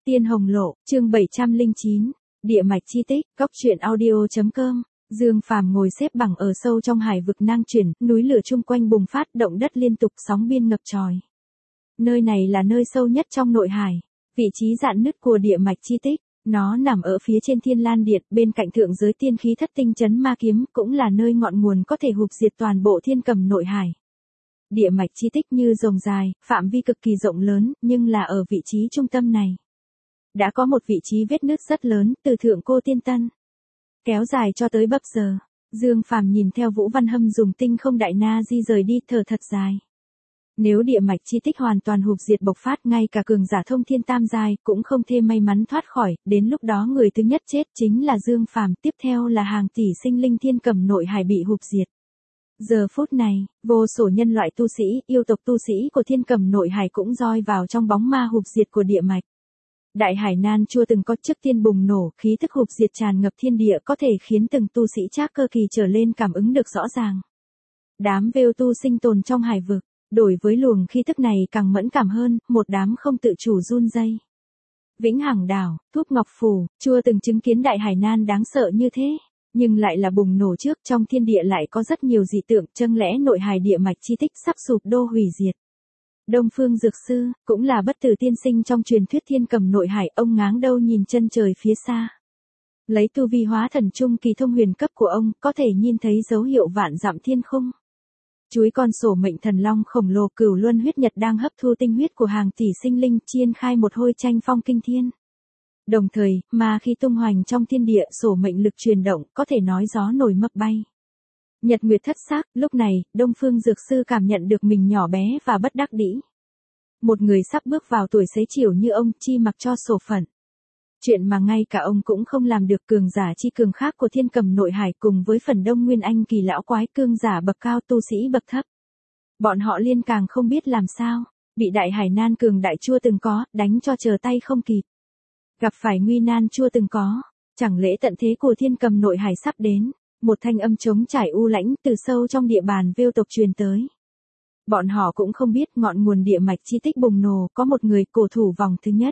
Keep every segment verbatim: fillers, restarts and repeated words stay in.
Tiên Hồng Lộ, chương bảy trăm lẻ chín, Địa mạch chi tích, góc truyện audio chấm com. Dương Phàm ngồi xếp bằng ở sâu trong hải vực nang chuyển, núi lửa chung quanh bùng phát, động đất liên tục, sóng biên ngập tròi. Nơi này là nơi sâu nhất trong nội hải, vị trí rạn nứt của địa mạch chi tích. Nó nằm ở phía trên Thiên Lan Điện, bên cạnh thượng giới tiên khí thất tinh chấn ma kiếm, cũng là nơi ngọn nguồn có thể hụp diệt toàn bộ thiên cầm nội hải. Địa mạch chi tích như rồng dài, phạm vi cực kỳ rộng lớn, nhưng là ở vị trí trung tâm này. Đã có một vị trí vết nứt rất lớn, từ thượng cô tiên tân, kéo dài cho tới bắp giờ. Dương Phàm nhìn theo Vũ Văn Hâm dùng tinh không đại na di rời đi, thở thật dài. Nếu địa mạch chi tích hoàn toàn hụp diệt bộc phát, ngay cả cường giả thông thiên tam giai cũng không thể may mắn thoát khỏi, đến lúc đó người thứ nhất chết chính là Dương Phàm, tiếp theo là hàng tỷ sinh linh thiên cầm nội hải bị hụp diệt. Giờ phút này, vô số nhân loại tu sĩ, yêu tộc tu sĩ của thiên cầm nội hải cũng roi vào trong bóng ma hụp diệt của địa mạch. Đại hải nan chưa từng có trước tiên bùng nổ, khí thức hụp diệt tràn ngập thiên địa, có thể khiến từng tu sĩ trác cơ kỳ trở lên cảm ứng được rõ ràng. Đám vêu tu sinh tồn trong hải vực, đổi với luồng khí thức này càng mẫn cảm hơn, một đám không tự chủ run rẩy. Vĩnh Hằng Đảo, Thúc Ngọc Phủ, chưa từng chứng kiến đại hải nan đáng sợ như thế, nhưng lại là bùng nổ trước, trong thiên địa lại có rất nhiều dị tượng, châng lẽ nội hải địa mạch chi tích sắp sụp đổ hủy diệt. Đông Phương Dược Sư, cũng là bất tử tiên sinh trong truyền thuyết thiên cầm nội hải, ông ngáng đầu nhìn chân trời phía xa. Lấy tu vi hóa thần trung kỳ thông huyền cấp của ông, có thể nhìn thấy dấu hiệu vạn dặm thiên khung. Chuối con sổ mệnh thần long khổng lồ Cửu Luân huyết nhật đang hấp thu tinh huyết của hàng tỷ sinh linh, chiên khai một hồi tranh phong kinh thiên. Đồng thời, ma khí tung hoành trong thiên địa, sổ mệnh lực truyền động, có thể nói gió nổi mập bay. Nhật nguyệt thất sắc, lúc này, Đông Phương Dược Sư cảm nhận được mình nhỏ bé và bất đắc dĩ. Một người sắp bước vào tuổi xế chiều như ông, chi mặc cho sổ phận. Chuyện mà ngay cả ông cũng không làm được, cường giả chi cường khác của thiên cầm nội hải cùng với phần đông nguyên anh kỳ lão quái cương giả bậc cao, tu sĩ bậc thấp. Bọn họ liên càng không biết làm sao, bị đại hải nan cường đại chưa từng có, đánh cho chờ tay không kịp. Gặp phải nguy nan chưa từng có, chẳng lẽ tận thế của thiên cầm nội hải sắp đến. Một thanh âm trống trải u lãnh từ sâu trong địa bàn vêu tộc truyền tới. Bọn họ cũng không biết ngọn nguồn địa mạch chi tích bùng nổ, có một người cổ thủ vòng thứ nhất.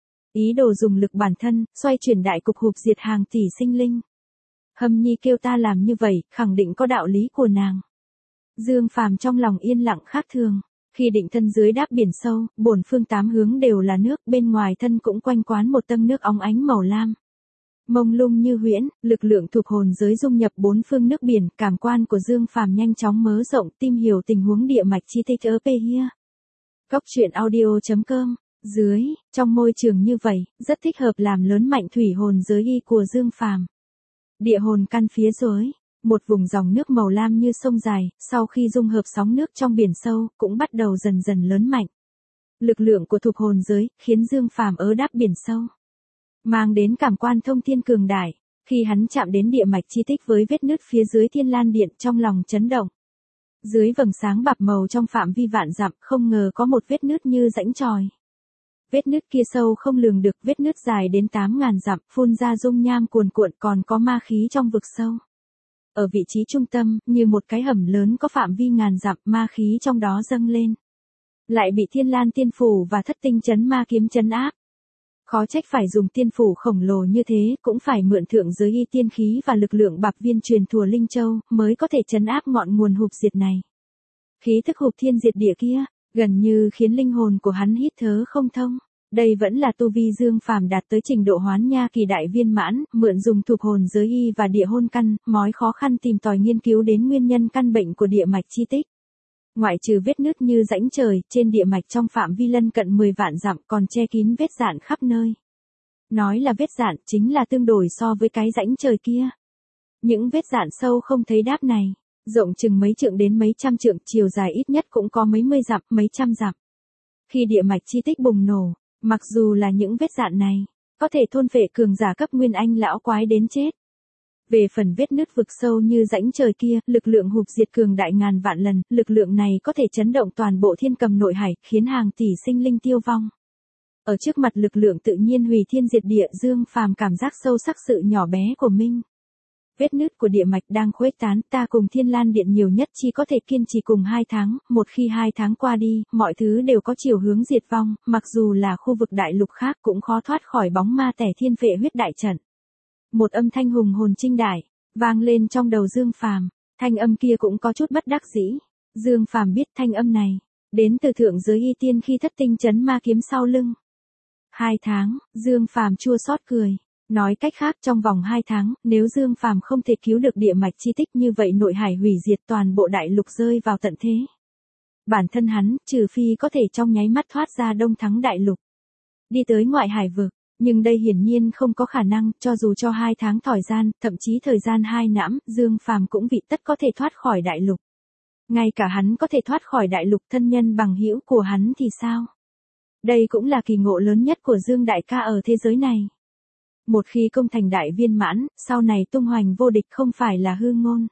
Ý đồ dùng lực bản thân, xoay chuyển đại cục hụp diệt hàng tỷ sinh linh. Hâm Nhi kêu ta làm như vậy, khẳng định có đạo lý của nàng. Dương Phàm trong lòng yên lặng khác thường. Khi định thân dưới đáp biển sâu, bổn phương tám hướng đều là nước, bên ngoài thân cũng quanh quán một tầng nước óng ánh màu lam. Mông lung như huyễn, lực lượng thuộc hồn giới dung nhập bốn phương nước biển, cảm quan của Dương Phàm nhanh chóng mở rộng, tìm hiểu tình huống địa mạch chi tích ở here. Góc truyện audio chấm com. Dưới, trong môi trường như vậy, rất thích hợp làm lớn mạnh thủy hồn giới y của Dương Phàm. Địa hồn căn phía dưới, một vùng dòng nước màu lam như sông dài, sau khi dung hợp sóng nước trong biển sâu, cũng bắt đầu dần dần lớn mạnh. Lực lượng của thuộc hồn giới khiến Dương Phàm ở đáp biển sâu, mang đến cảm quan thông thiên cường đại. Khi hắn chạm đến địa mạch chi tích với vết nứt phía dưới Thiên Lan Điện, trong lòng chấn động. Dưới vầng sáng bạc màu trong phạm vi vạn dặm, không ngờ có một vết nứt như rãnh tròi. Vết nứt kia sâu không lường được, vết nứt dài đến tám ngàn dặm, phun ra dung nham cuồn cuộn, còn có ma khí trong vực sâu. Ở vị trí trung tâm, như một cái hầm lớn có phạm vi ngàn dặm, ma khí trong đó dâng lên. Lại bị Thiên Lan Tiên Phủ và Thất Tinh Chấn Ma Kiếm trấn áp. Khó trách phải dùng tiên phủ khổng lồ như thế, cũng phải mượn thượng giới y tiên khí và lực lượng bạc viên truyền thùa Linh Châu, mới có thể trấn áp ngọn nguồn hụp diệt này. Khí thức hụp thiên diệt địa kia, gần như khiến linh hồn của hắn hít thở không thông. Đây vẫn là tu vi Dương Phàm đạt tới trình độ hoán nha kỳ đại viên mãn, mượn dùng thuộc hồn giới y và địa hôn căn, mói khó khăn tìm tòi nghiên cứu đến nguyên nhân căn bệnh của địa mạch chi tích. Ngoại trừ vết nứt như rãnh trời, trên địa mạch trong phạm vi lân cận mười vạn dặm còn che kín vết dạn khắp nơi. Nói là vết dạn chính là tương đối so với cái rãnh trời kia. Những vết dạn sâu không thấy đáp này, rộng chừng mấy trượng đến mấy trăm trượng, chiều dài ít nhất cũng có mấy mươi dặm, mấy trăm dặm. Khi địa mạch chi tích bùng nổ, mặc dù là những vết dạn này, có thể thôn phệ cường giả cấp nguyên anh lão quái đến chết. Về phần vết nứt vực sâu như rãnh trời kia, lực lượng hụp diệt cường đại ngàn vạn lần, lực lượng này có thể chấn động toàn bộ thiên cầm nội hải, khiến hàng tỷ sinh linh tiêu vong. Ở trước mặt lực lượng tự nhiên hủy thiên diệt địa, Dương Phàm cảm giác sâu sắc sự nhỏ bé của mình. Vết nứt của địa mạch đang khuếch tán, ta cùng Thiên Lan Điện nhiều nhất chỉ có thể kiên trì cùng hai tháng, một khi hai tháng qua đi, mọi thứ đều có chiều hướng diệt vong, mặc dù là khu vực đại lục khác cũng khó thoát khỏi bóng ma tẻ thiên vệ huyết đại trận. Một âm thanh hùng hồn trinh đại, vang lên trong đầu Dương Phàm, thanh âm kia cũng có chút bất đắc dĩ. Dương Phàm biết thanh âm này, đến từ thượng giới y tiên khi thất tinh chấn ma kiếm sau lưng. Hai tháng, Dương Phàm chua xót cười. Nói cách khác trong vòng hai tháng, nếu Dương Phàm không thể cứu được địa mạch chi tích như vậy nội hải hủy diệt toàn bộ đại lục rơi vào tận thế. Bản thân hắn, trừ phi có thể trong nháy mắt thoát ra đông thắng đại lục. Đi tới ngoại hải vực, nhưng đây hiển nhiên không có khả năng, cho dù cho hai tháng thời gian, thậm chí thời gian hai nãm, Dương Phàm cũng vị tất có thể thoát khỏi đại lục. Ngay cả hắn có thể thoát khỏi đại lục, thân nhân bằng hữu của hắn thì sao? Đây cũng là kỳ ngộ lớn nhất của Dương đại ca ở thế giới này. Một khi công thành đại viên mãn, sau này tung hoành vô địch không phải là hư ngôn.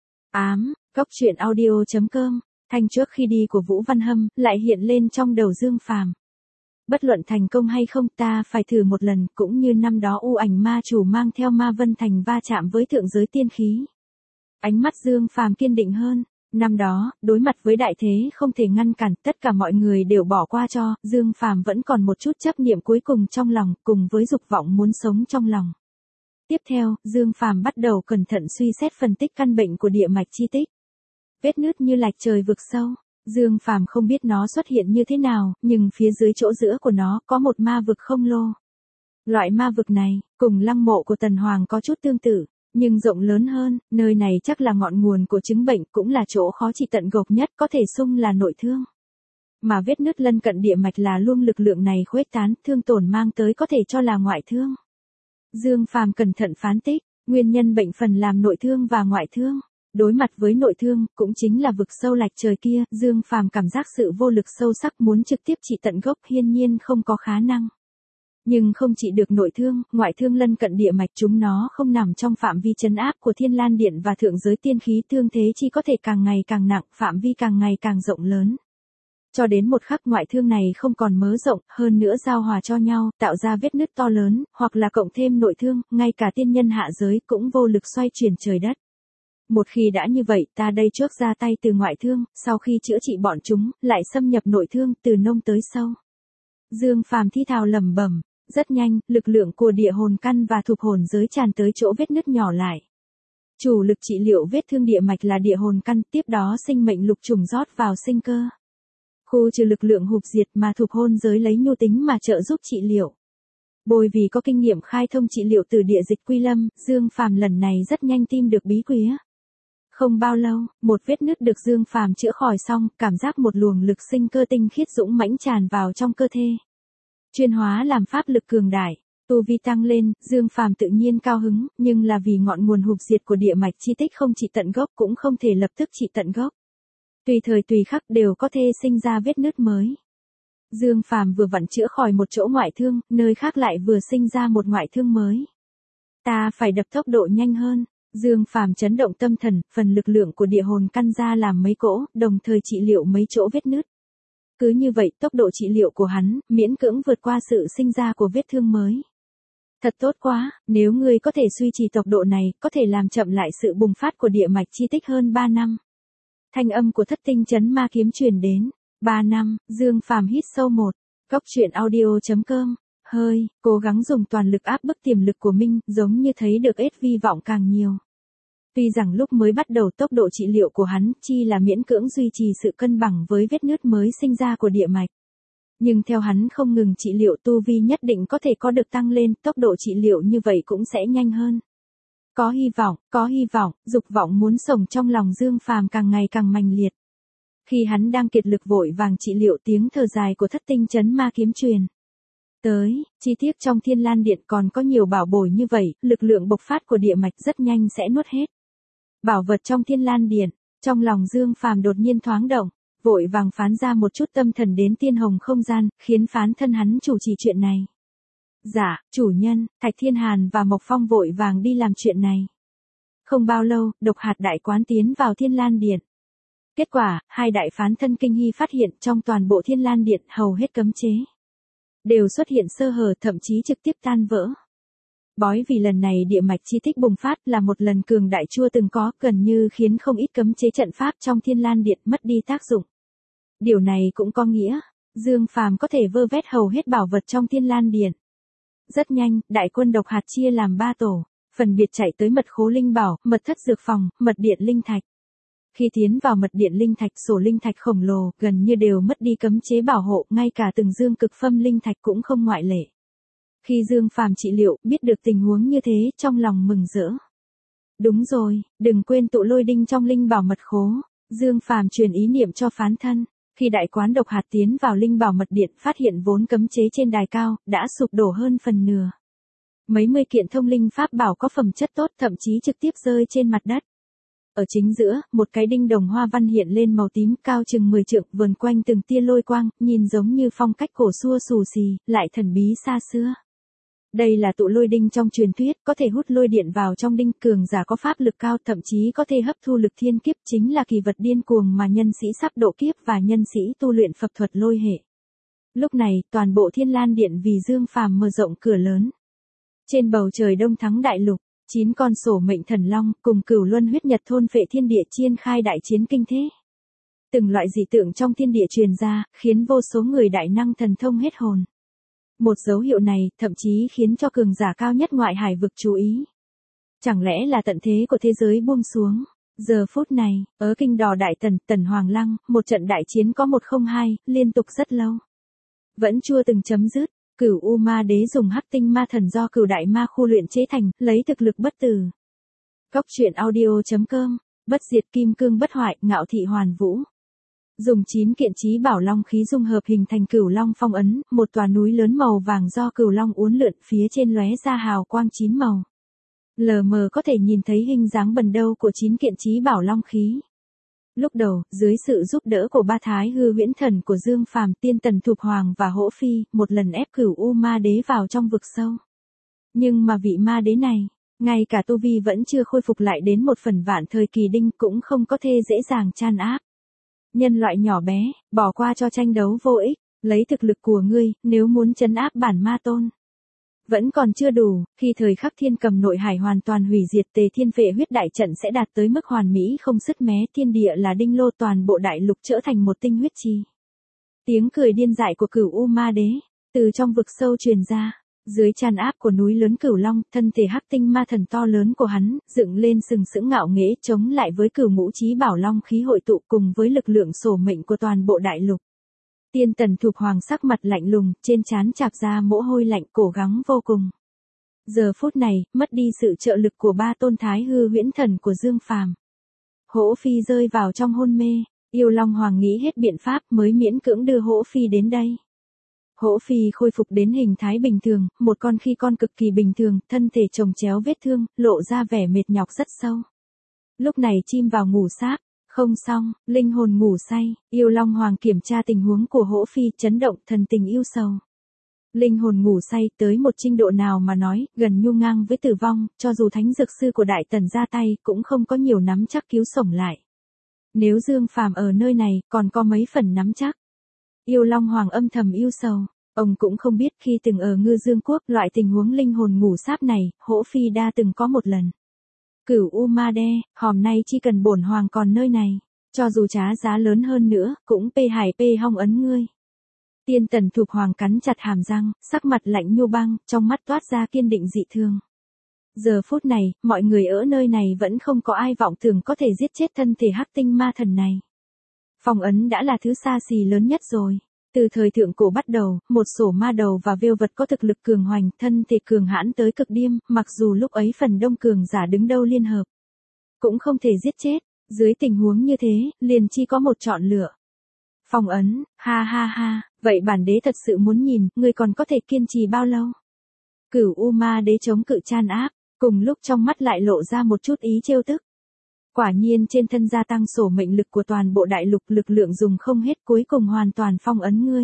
Ám, góc truyện audio chấm com, thanh trước khi đi của Vũ Văn Hâm, lại hiện lên trong đầu Dương Phàm. Bất luận thành công hay không, ta phải thử một lần, cũng như năm đó U Ảnh ma chủ mang theo Ma Vân Thành va chạm với thượng giới tiên khí. Ánh mắt Dương Phàm kiên định hơn. Năm đó, đối mặt với đại thế không thể ngăn cản, tất cả mọi người đều bỏ qua cho, Dương Phàm vẫn còn một chút chấp niệm cuối cùng trong lòng, cùng với dục vọng muốn sống trong lòng. Tiếp theo, Dương Phàm bắt đầu cẩn thận suy xét phân tích căn bệnh của địa mạch chi tích. Vết nứt như lạch trời vực sâu, Dương Phàm không biết nó xuất hiện như thế nào, nhưng phía dưới chỗ giữa của nó có một ma vực không lô. Loại ma vực này, cùng lăng mộ của Tần Hoàng có chút tương tự. Nhưng rộng lớn hơn, nơi này chắc là ngọn nguồn của chứng bệnh, cũng là chỗ khó trị tận gốc nhất, có thể xung là nội thương. Mà vết nứt lân cận địa mạch là luông lực lượng này khuếch tán, thương tổn mang tới có thể cho là ngoại thương. Dương Phàm cẩn thận phán tích, nguyên nhân bệnh phần làm nội thương và ngoại thương. Đối mặt với nội thương, cũng chính là vực sâu lạch trời kia, Dương Phàm cảm giác sự vô lực sâu sắc, muốn trực tiếp trị tận gốc hiển nhiên không có khả năng. Nhưng không chỉ được nội thương, ngoại thương lân cận địa mạch chúng nó không nằm trong phạm vi trấn áp của Thiên Lan Điện và thượng giới tiên khí, thương thế chỉ có thể càng ngày càng nặng, phạm vi càng ngày càng rộng lớn. Cho đến một khắc ngoại thương này không còn mớ rộng, hơn nữa giao hòa cho nhau, tạo ra vết nứt to lớn, hoặc là cộng thêm nội thương, ngay cả tiên nhân hạ giới cũng vô lực xoay chuyển trời đất. Một khi đã như vậy, ta đây trước ra tay từ ngoại thương, sau khi chữa trị bọn chúng, lại xâm nhập nội thương từ nông tới sâu. Dương Phàm thi thào lẩm bẩm. Rất nhanh, lực lượng của địa hồn căn và thục hồn giới tràn tới chỗ vết nứt nhỏ lại. Chủ lực trị liệu vết thương địa mạch là địa hồn căn, tiếp đó sinh mệnh lục trùng rót vào sinh cơ. Khu trừ lực lượng hụp diệt mà thục hồn giới lấy nhu tính mà trợ giúp trị liệu. Bồi vì có kinh nghiệm khai thông trị liệu từ địa dịch quy lâm, Dương Phàm lần này rất nhanh tìm được bí quía. Không bao lâu, một vết nứt được Dương Phàm chữa khỏi xong, cảm giác một luồng lực sinh cơ tinh khiết dũng mãnh tràn vào trong cơ thể. Chuyên hóa làm pháp lực cường đại, tu vi tăng lên, Dương Phàm tự nhiên cao hứng, nhưng là vì ngọn nguồn hụp diệt của địa mạch chi tích không trị tận gốc cũng không thể lập tức trị tận gốc. Tùy thời tùy khắc đều có thể sinh ra vết nứt mới. Dương Phàm vừa vặn chữa khỏi một chỗ ngoại thương, nơi khác lại vừa sinh ra một ngoại thương mới. Ta phải đập tốc độ nhanh hơn. Dương Phàm chấn động tâm thần, phần lực lượng của địa hồn căn ra làm mấy cỗ, đồng thời trị liệu mấy chỗ vết nứt. Cứ như vậy, tốc độ trị liệu của hắn, miễn cưỡng vượt qua sự sinh ra của vết thương mới. Thật tốt quá, nếu ngươi có thể duy trì tốc độ này, có thể làm chậm lại sự bùng phát của địa mạch chi tích hơn ba năm. Thanh âm của thất tinh chấn ma kiếm truyền đến. ba năm, Dương Phàm hít sâu một. Góc truyện audio chấm com. Hơi, cố gắng dùng toàn lực áp bức tiềm lực của mình, giống như thấy được ít vi vọng càng nhiều. Tuy rằng lúc mới bắt đầu tốc độ trị liệu của hắn chi là miễn cưỡng duy trì sự cân bằng với vết nứt mới sinh ra của địa mạch. Nhưng theo hắn không ngừng trị liệu tu vi nhất định có thể có được tăng lên, tốc độ trị liệu như vậy cũng sẽ nhanh hơn. Có hy vọng, có hy vọng, dục vọng muốn sống trong lòng Dương Phàm càng ngày càng mạnh liệt. Khi hắn đang kiệt lực vội vàng trị liệu, tiếng thở dài của thất tinh chấn ma kiếm truyền tới, chi tiết trong Thiên Lan Điện còn có nhiều bảo bối như vậy, lực lượng bộc phát của địa mạch rất nhanh sẽ nuốt hết. Bảo vật trong Thiên Lan Điện, trong lòng Dương Phàm đột nhiên thoáng động, vội vàng phán ra một chút tâm thần đến tiên hồng không gian, khiến phán thân hắn chủ trì chuyện này. Dạ, chủ nhân, Thạch Thiên Hàn và Mộc Phong vội vàng đi làm chuyện này. Không bao lâu, độc hạt đại quán tiến vào Thiên Lan Điện. Kết quả, hai đại phán thân kinh hy phát hiện trong toàn bộ Thiên Lan Điện hầu hết cấm chế đều xuất hiện sơ hở, thậm chí trực tiếp tan vỡ. Bói vì lần này địa mạch chi tích bùng phát là một lần cường đại chưa từng có, gần như khiến không ít cấm chế trận pháp trong Thiên Lan Điện mất đi tác dụng. Điều này cũng có nghĩa, Dương Phàm có thể vơ vét hầu hết bảo vật trong Thiên Lan Điện. Rất nhanh, đại quân độc hạt chia làm ba tổ, phần biệt chạy tới mật khố linh bảo, mật thất dược phòng, mật điện linh thạch. Khi tiến vào mật điện linh thạch, sổ linh thạch khổng lồ, gần như đều mất đi cấm chế bảo hộ, ngay cả từng dương cực phâm linh thạch cũng không ngoại lệ. Khi Dương Phàm trị liệu, biết được tình huống như thế, trong lòng mừng rỡ. Đúng rồi, đừng quên tụ lôi đinh trong linh bảo mật khố. Dương Phàm truyền ý niệm cho phán thân. Khi đại quán độc hạt tiến vào linh bảo mật điện, phát hiện vốn cấm chế trên đài cao, đã sụp đổ hơn phần nửa. Mấy mươi kiện thông linh pháp bảo có phẩm chất tốt, thậm chí trực tiếp rơi trên mặt đất. Ở chính giữa, một cái đinh đồng hoa văn hiện lên màu tím, cao chừng mười trượng, vờn quanh từng tia lôi quang, nhìn giống như phong cách cổ xưa xù xì, lại thần bí xa xưa. Đây là tụ lôi đinh trong truyền thuyết, có thể hút lôi điện vào trong đinh, cường giả có pháp lực cao, thậm chí có thể hấp thu lực thiên kiếp, chính là kỳ vật điên cuồng mà nhân sĩ sắp độ kiếp và nhân sĩ tu luyện Phật thuật lôi hệ. Lúc này, toàn bộ Thiên Lan Điện vì Dương Phàm mở rộng cửa lớn. Trên bầu trời đông thắng đại lục, chín con sổ mệnh thần long cùng cửu luân huyết nhật thôn phệ thiên địa chiên khai đại chiến kinh thế. Từng loại dị tượng trong thiên địa truyền ra, khiến vô số người đại năng thần thông hết hồn. Một dấu hiệu này, thậm chí khiến cho cường giả cao nhất ngoại hải vực chú ý. Chẳng lẽ là tận thế của thế giới buông xuống? Giờ phút này, ở kinh đò Đại Tần, Tần Hoàng Lăng, một trận đại chiến có một không hai, liên tục rất lâu. Vẫn chưa từng chấm dứt, Cửu U Ma Đế dùng hắc tinh ma thần do Cửu Đại Ma khu luyện chế thành, lấy thực lực bất tử. Cốc truyện audio chấm com, bất diệt kim cương bất hoại, ngạo thị hoàn vũ. Dùng chín kiện chí bảo long khí dung hợp hình thành Cửu Long phong ấn, một tòa núi lớn màu vàng do Cửu Long uốn lượn, phía trên lóe ra hào quang chín màu. Lờ mờ có thể nhìn thấy hình dáng bần đâu của chín kiện chí bảo long khí. Lúc đầu, dưới sự giúp đỡ của ba thái hư huyễn thần của Dương Phàm, Tiên Tần Thục Hoàng và Hỗ Phi, một lần ép Cửu U Ma Đế vào trong vực sâu. Nhưng mà vị ma đế này, ngay cả tu vi vẫn chưa khôi phục lại đến một phần vạn thời kỳ đinh, cũng không có thể dễ dàng chan áp. Nhân loại nhỏ bé, bỏ qua cho tranh đấu vô ích, lấy thực lực của ngươi, nếu muốn trấn áp bản ma tôn. Vẫn còn chưa đủ, khi thời khắc thiên cầm nội hải hoàn toàn hủy diệt, Tề Thiên Phệ huyết đại trận sẽ đạt tới mức hoàn mỹ không sứt mé, thiên địa là đinh lô, toàn bộ đại lục trở thành một tinh huyết chi. Tiếng cười điên dại của Cửu U Ma Đế, từ trong vực sâu truyền ra, dưới tràn áp của núi lớn Cửu Long, thân thể hắc tinh ma thần to lớn của hắn, dựng lên sừng sững ngạo nghễ, chống lại với cửu ngũ chí bảo long khí hội tụ cùng với lực lượng sổ mệnh của toàn bộ đại lục. Tiên Tần Thục Hoàng sắc mặt lạnh lùng, trên trán chạc ra mồ hôi lạnh, cố gắng vô cùng. Giờ phút này, mất đi sự trợ lực của ba tôn thái hư huyễn thần của Dương Phàm. Hỗ Phi rơi vào trong hôn mê, Yêu Long Hoàng nghĩ hết biện pháp mới miễn cưỡng đưa Hỗ Phi đến đây. Hỗ Phi khôi phục đến hình thái bình thường, một con khi con cực kỳ bình thường, thân thể chồng chéo vết thương, lộ ra vẻ mệt nhọc rất sâu. Lúc này chim vào ngủ sáp. Không xong, linh hồn ngủ say, Yêu Long Hoàng kiểm tra tình huống của Hỗ Phi, chấn động, thần tình yêu sầu. Linh hồn ngủ say tới một trình độ nào mà nói, gần nhu ngang với tử vong, cho dù thánh dược sư của Đại Tần ra tay, cũng không có nhiều nắm chắc cứu sống lại. Nếu Dương Phàm ở nơi này, còn có mấy phần nắm chắc. Yêu Long Hoàng âm thầm yêu sầu, ông cũng không biết khi từng ở Ngư Dương Quốc, loại tình huống linh hồn ngủ sáp này, Hỗ Phi đa từng có một lần. Cửu U Ma Đế, hôm nay chỉ cần bổn hoàng còn nơi này, cho dù trả giá lớn hơn nữa, cũng pê hải pê hong ấn ngươi. Tiên Tần Thục Hoàng cắn chặt hàm răng, sắc mặt lạnh như băng, trong mắt toát ra kiên định dị thường. Giờ phút này, mọi người ở nơi này vẫn không có ai vọng tưởng có thể giết chết thân thể hắc tinh ma thần này. Phong ấn đã là thứ xa xỉ lớn nhất rồi. Từ thời thượng cổ bắt đầu, một sổ ma đầu và vêu vật có thực lực cường hoành, thân thể cường hãn tới cực điểm, mặc dù lúc ấy phần đông cường giả đứng đâu liên hợp, cũng không thể giết chết. Dưới tình huống như thế, liền chỉ có một chọn lựa. Phong ấn, ha ha ha, vậy bản đế thật sự muốn nhìn, ngươi còn có thể kiên trì bao lâu? Cửu U Ma Đế chống cự chan áp, cùng lúc trong mắt lại lộ ra một chút ý trêu tức. Quả nhiên trên thân gia tăng sổ mệnh lực của toàn bộ đại lục, lực lượng dùng không hết, cuối cùng hoàn toàn phong ấn ngươi.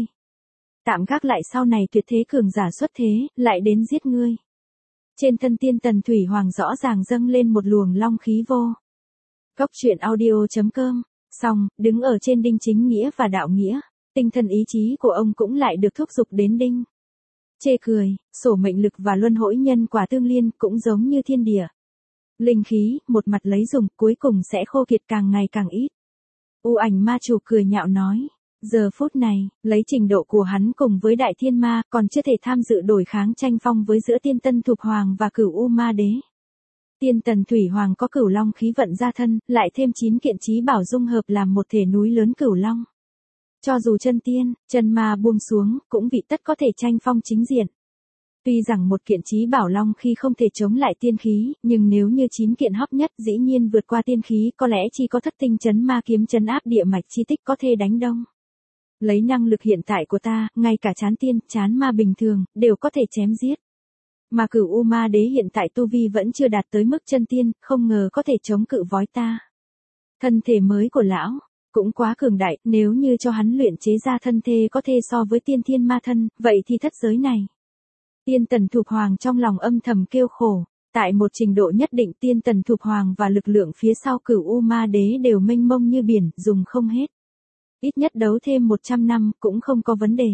Tạm gác lại sau này tuyệt thế cường giả xuất thế, lại đến giết ngươi. Trên thân Tiên Tần Thủy Hoàng rõ ràng dâng lên một luồng long khí vô. Cốc truyện audio chấm com, xong, đứng ở trên đinh chính nghĩa và đạo nghĩa, tinh thần ý chí của ông cũng lại được thúc giục đến đinh. Chê cười, sổ mệnh lực và luân hỗi nhân quả tương liên cũng giống như thiên địa. Linh khí, một mặt lấy dùng, cuối cùng sẽ khô kiệt càng ngày càng ít. U ảnh ma chủ cười nhạo nói. Giờ phút này, lấy trình độ của hắn cùng với đại thiên ma, còn chưa thể tham dự đổi kháng tranh phong với giữa tiên tân thục hoàng và cửu u ma đế. Tiên tần thủy hoàng có cửu long khí vận gia thân, lại thêm chín kiện chí bảo dung hợp làm một thể núi lớn cửu long. Cho dù chân tiên, chân ma buông xuống, cũng vị tất có thể tranh phong chính diện. Tuy rằng một kiện chí bảo long khi không thể chống lại tiên khí, nhưng nếu như chín kiện hấp nhất dĩ nhiên vượt qua tiên khí, có lẽ chỉ có thất tinh chấn ma kiếm chấn áp địa mạch chi tích có thể đánh đông. Lấy năng lực hiện tại của ta, ngay cả chán tiên, chán ma bình thường, đều có thể chém giết. Mà cửu u ma đế hiện tại tu vi vẫn chưa đạt tới mức chân tiên, không ngờ có thể chống cự vói ta. Thân thể mới của lão, cũng quá cường đại, nếu như cho hắn luyện chế ra thân thể có thể so với tiên thiên ma thân, vậy thì thất giới này. Tiên tần thục hoàng trong lòng âm thầm kêu khổ, tại một trình độ nhất định tiên tần thục hoàng và lực lượng phía sau cửu u ma đế đều mênh mông như biển, dùng không hết. Ít nhất đấu thêm một trăm năm cũng không có vấn đề.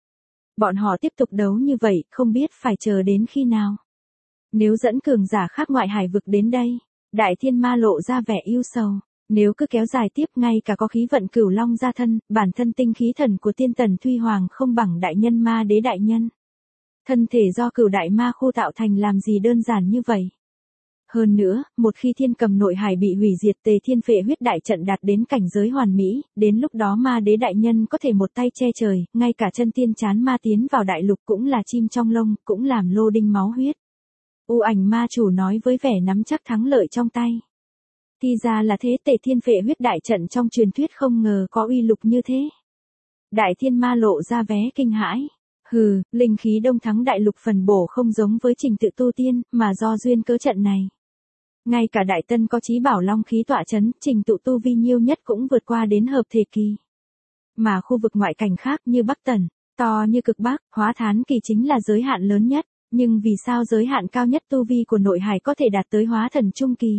Bọn họ tiếp tục đấu như vậy, không biết phải chờ đến khi nào. Nếu dẫn cường giả khác ngoại hải vực đến đây, đại thiên ma lộ ra vẻ yêu sầu. Nếu cứ kéo dài tiếp ngay cả có khí vận cửu long gia thân, bản thân tinh khí thần của tiên tần Thuy Hoàng không bằng đại nhân ma đế đại nhân. Thân thể do cửu đại ma khu tạo thành làm gì đơn giản như vậy. Hơn nữa, một khi thiên cầm nội hải bị hủy diệt tề thiên phệ huyết đại trận đạt đến cảnh giới hoàn mỹ, đến lúc đó ma đế đại nhân có thể một tay che trời, ngay cả chân tiên chán ma tiến vào đại lục cũng là chim trong lông, cũng làm lô đinh máu huyết. U ảnh ma chủ nói với vẻ nắm chắc thắng lợi trong tay. Thì ra là thế, tề thiên phệ huyết đại trận trong truyền thuyết không ngờ có uy lực như thế. Đại thiên ma lộ ra vé kinh hãi. Hừ, linh khí đông thắng đại lục phần bổ không giống với trình tự tu tiên, mà do duyên cớ trận này. Ngay cả đại tân có chí bảo long khí tọa chấn, trình tự tu vi nhiêu nhất cũng vượt qua đến hợp thể kỳ. Mà khu vực ngoại cảnh khác như Bắc Tần, to như cực Bắc, hóa thán kỳ chính là giới hạn lớn nhất, nhưng vì sao giới hạn cao nhất tu vi của nội hải có thể đạt tới hóa thần trung kỳ?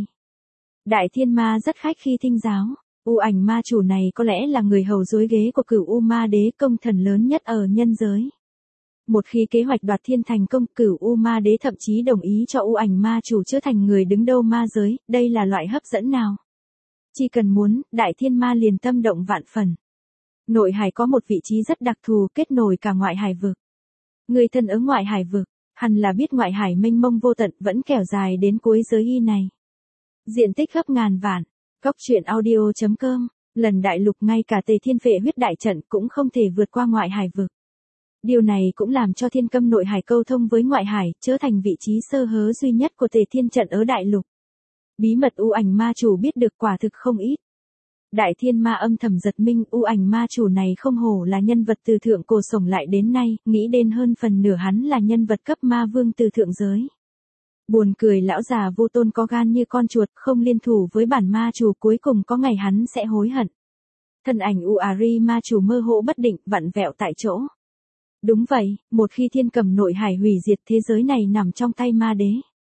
Đại thiên ma rất khách khi thinh giáo, u ảnh ma chủ này có lẽ là người hầu dưới ghế của cửu u ma đế, công thần lớn nhất ở nhân giới. Một khi kế hoạch đoạt thiên thành công, cửu u ma đế thậm chí đồng ý cho u ảnh ma chủ trở thành người đứng đầu ma giới, đây là loại hấp dẫn nào? Chỉ cần muốn, đại thiên ma liền tâm động vạn phần. Nội hải có một vị trí rất đặc thù kết nối cả ngoại hải vực. Người thân ở ngoại hải vực, hẳn là biết ngoại hải mênh mông vô tận vẫn kéo dài đến cuối giới y này. Diện tích gấp ngàn vạn. Cóc truyện audio chấm com, lần đại lục ngay cả tề thiên phệ huyết đại trận cũng không thể vượt qua ngoại hải vực. Điều này cũng làm cho thiên câm nội hải câu thông với ngoại hải, trở thành vị trí sơ hớ duy nhất của tề thiên trận ở đại lục. Bí mật u ảnh ma chủ biết được quả thực không ít. Đại thiên ma âm thầm giật mình, u ảnh ma chủ này không hổ là nhân vật từ thượng cổ sống lại đến nay, nghĩ đến hơn phần nửa hắn là nhân vật cấp ma vương từ thượng giới. Buồn cười, lão già vô tôn có gan như con chuột, không liên thủ với bản ma chủ, cuối cùng có ngày hắn sẽ hối hận. Thân ảnh Uari ma chủ mơ hồ bất định, vặn vẹo tại chỗ. Đúng vậy, một khi thiên cầm nội hải hủy diệt, thế giới này nằm trong tay ma đế.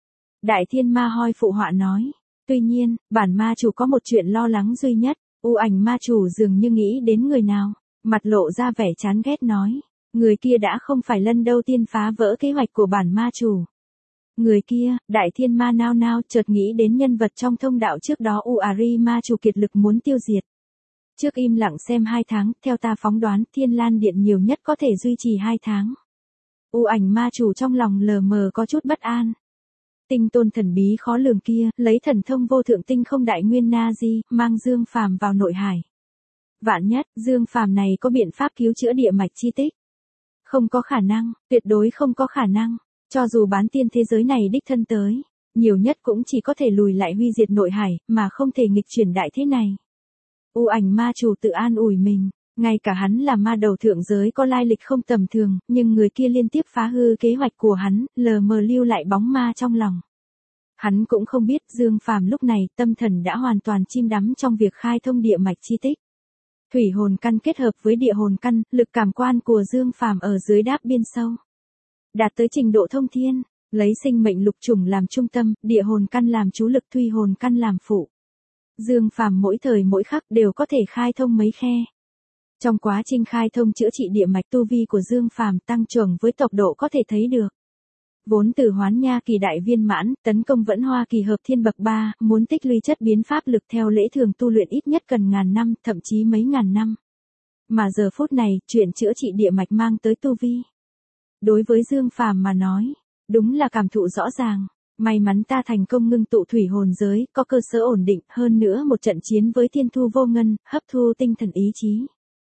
Đại thiên ma hoi phụ họa nói. Tuy nhiên, bản ma chủ có một chuyện lo lắng duy nhất. U ảnh ma chủ dường như nghĩ đến người nào, mặt lộ ra vẻ chán ghét nói. Người kia đã không phải lần đầu tiên phá vỡ kế hoạch của bản ma chủ. Người kia, đại thiên ma nao nao chợt nghĩ đến nhân vật trong thông đạo trước đó Uari ma chủ kiệt lực muốn tiêu diệt. Trước im lặng xem hai tháng, theo ta phóng đoán Thiên Lan Điện nhiều nhất có thể duy trì hai tháng. U ảnh ma chủ trong lòng lờ mờ có chút bất an. Tinh tôn thần bí khó lường kia, lấy thần thông vô thượng tinh không đại nguyên na di, mang Dương Phàm vào nội hải. Vạn nhất, Dương Phàm này có biện pháp cứu chữa địa mạch chi tích. Không có khả năng, tuyệt đối không có khả năng. Cho dù bán tiên thế giới này đích thân tới, nhiều nhất cũng chỉ có thể lùi lại huy diệt nội hải, mà không thể nghịch chuyển đại thế này. U ảnh ma chủ tự an ủi mình, ngay cả hắn là ma đầu thượng giới có lai lịch không tầm thường, nhưng người kia liên tiếp phá hư kế hoạch của hắn, lờ mờ lưu lại bóng ma trong lòng. Hắn cũng không biết Dương Phàm lúc này tâm thần đã hoàn toàn chìm đắm trong việc khai thông địa mạch chi tích. Thủy hồn căn kết hợp với địa hồn căn, lực cảm quan của Dương Phàm ở dưới đáp biên sâu. Đạt tới trình độ thông thiên, lấy sinh mệnh lục trùng làm trung tâm, địa hồn căn làm chú lực, thủy hồn căn làm phụ. Dương Phàm mỗi thời mỗi khắc đều có thể khai thông mấy khe. Trong quá trình khai thông chữa trị địa mạch, tu vi của Dương Phàm tăng trưởng với tốc độ có thể thấy được. Vốn từ Hoán Nha kỳ đại viên mãn, tấn công Vẫn Hoa kỳ hợp thiên bậc ba, muốn tích lũy chất biến pháp lực theo lễ thường tu luyện ít nhất cần ngàn năm, thậm chí mấy ngàn năm. Mà giờ phút này, chuyện chữa trị địa mạch mang tới tu vi. Đối với Dương Phàm mà nói, đúng là cảm thụ rõ ràng. May mắn ta thành công ngưng tụ thủy hồn giới, có cơ sở ổn định, hơn nữa một trận chiến với Thiên Thu Vô Ngân, hấp thu tinh thần ý chí.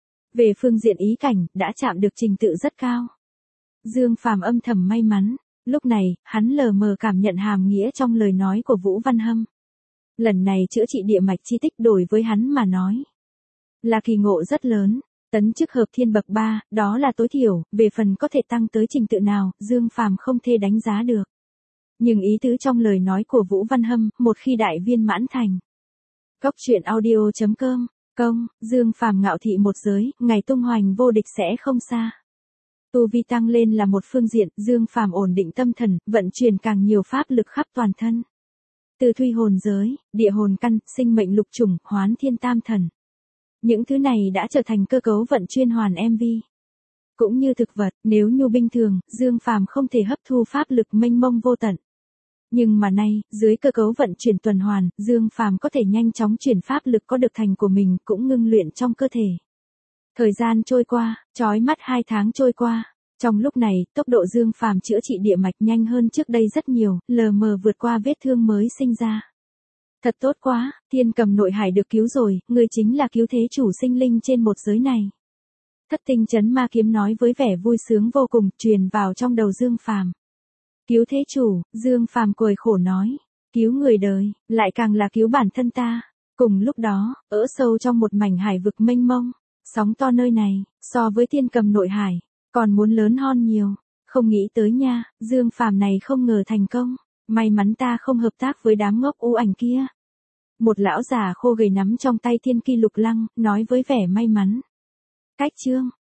Về phương diện ý cảnh, đã chạm được trình tự rất cao. Dương Phàm âm thầm may mắn, lúc này, hắn lờ mờ cảm nhận hàm nghĩa trong lời nói của Vũ Văn Hâm. Lần này chữa trị địa mạch chi tích đối với hắn mà nói, là kỳ ngộ rất lớn. Tấn chức hợp thiên bậc ba, đó là tối thiểu, về phần có thể tăng tới trình tự nào, Dương Phàm không thể đánh giá được. Nhưng ý tứ trong lời nói của Vũ Văn Hâm, một khi đại viên mãn thành. Cốc truyện audio chấm com, công, Dương Phàm ngạo thị một giới, ngày tung hoành vô địch sẽ không xa. Tu vi tăng lên là một phương diện, Dương Phàm ổn định tâm thần, vận chuyển càng nhiều pháp lực khắp toàn thân. Từ thủy hồn giới, địa hồn căn, sinh mệnh lục trùng, hoán thiên tam thần. Những thứ này đã trở thành cơ cấu vận chuyên hoàn em vê. Cũng như thực vật, nếu nhu binh thường, Dương Phàm không thể hấp thu pháp lực mênh mông vô tận. Nhưng mà nay, dưới cơ cấu vận chuyển tuần hoàn, Dương Phàm có thể nhanh chóng chuyển pháp lực có được thành của mình cũng ngưng luyện trong cơ thể. Thời gian trôi qua, chói mắt hai tháng trôi qua. Trong lúc này, tốc độ Dương Phàm chữa trị địa mạch nhanh hơn trước đây rất nhiều, lờ mờ vượt qua vết thương mới sinh ra. Thật tốt quá, Thiên Cầm Nội Hải được cứu rồi, người chính là cứu thế chủ sinh linh trên một giới này. Thất tinh chấn ma kiếm nói với vẻ vui sướng vô cùng, truyền vào trong đầu Dương Phàm. Cứu thế chủ, Dương Phàm cười khổ nói, cứu người đời, lại càng là cứu bản thân ta. Cùng lúc đó, ở sâu trong một mảnh hải vực mênh mông, sóng to nơi này, so với Thiên Cầm Nội Hải, còn muốn lớn hơn nhiều. Không nghĩ tới nha, Dương Phàm này không ngờ thành công. May mắn ta không hợp tác với đám ngốc u ảnh kia. Một lão già khô gầy nắm trong tay thiên ki lục lăng, nói với vẻ may mắn. Cách chương.